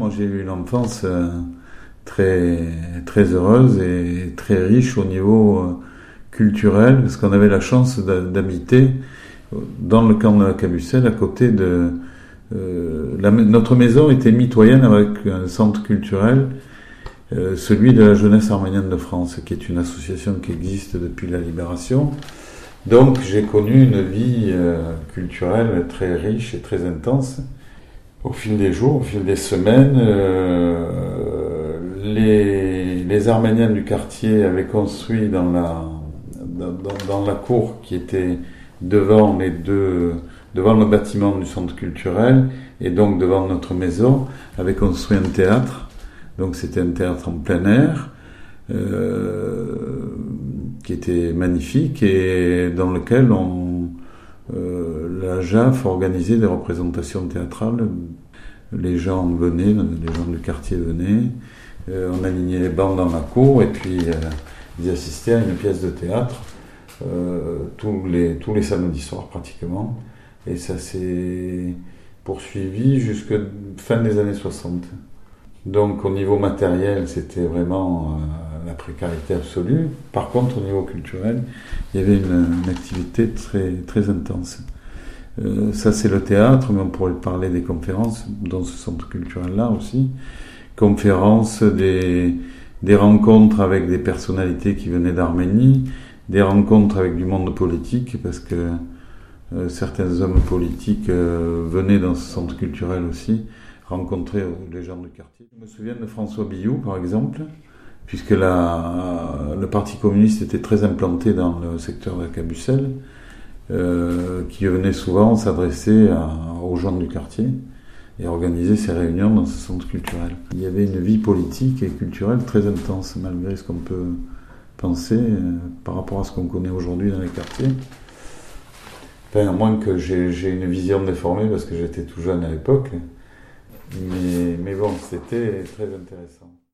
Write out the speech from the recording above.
moi j'ai eu une enfance très, très heureuse et très riche au niveau culturel, parce qu'on avait la chance d'habiter dans le camp de la Cabucelle, à côté de... notre maison était mitoyenne avec un centre culturel, celui de la jeunesse arménienne de France, qui est une association qui existe depuis la Libération. Donc j'ai connu une vie culturelle très riche et très intense. Au fil des jours, au fil des semaines, les Arméniens du quartier avaient construit dans la cour qui était devant le bâtiment du centre culturel et donc devant notre maison, avaient construit un théâtre. Donc c'était un théâtre en plein air qui était magnifique et dans lequel la JAF organisait des représentations théâtrales. Les gens venaient, les gens du quartier venaient, on alignait les bancs dans la cour et puis ils assistaient à une pièce de théâtre tous les samedis soirs pratiquement. Et ça s'est poursuivi jusqu'à fin des années 60. Donc au niveau matériel, c'était vraiment la précarité absolue. Par contre, au niveau culturel, il y avait une activité très, très intense. Ça, c'est le théâtre, mais on pourrait parler des conférences dans ce centre culturel-là aussi. Conférences, des rencontres avec des personnalités qui venaient d'Arménie, des rencontres avec du monde politique, parce que certains hommes politiques venaient dans ce centre culturel aussi, rencontrer les gens du quartier. Je me souviens de François Billoux, par exemple, puisque le Parti communiste était très implanté dans le secteur de la Cabucelle, qui venait souvent s'adresser aux gens du quartier et organiser ses réunions dans ce centre culturel. Il y avait une vie politique et culturelle très intense, malgré ce qu'on peut penser par rapport à ce qu'on connaît aujourd'hui dans les quartiers. Enfin, à moins que j'ai une vision déformée parce que j'étais tout jeune à l'époque. Mais bon, c'était très intéressant.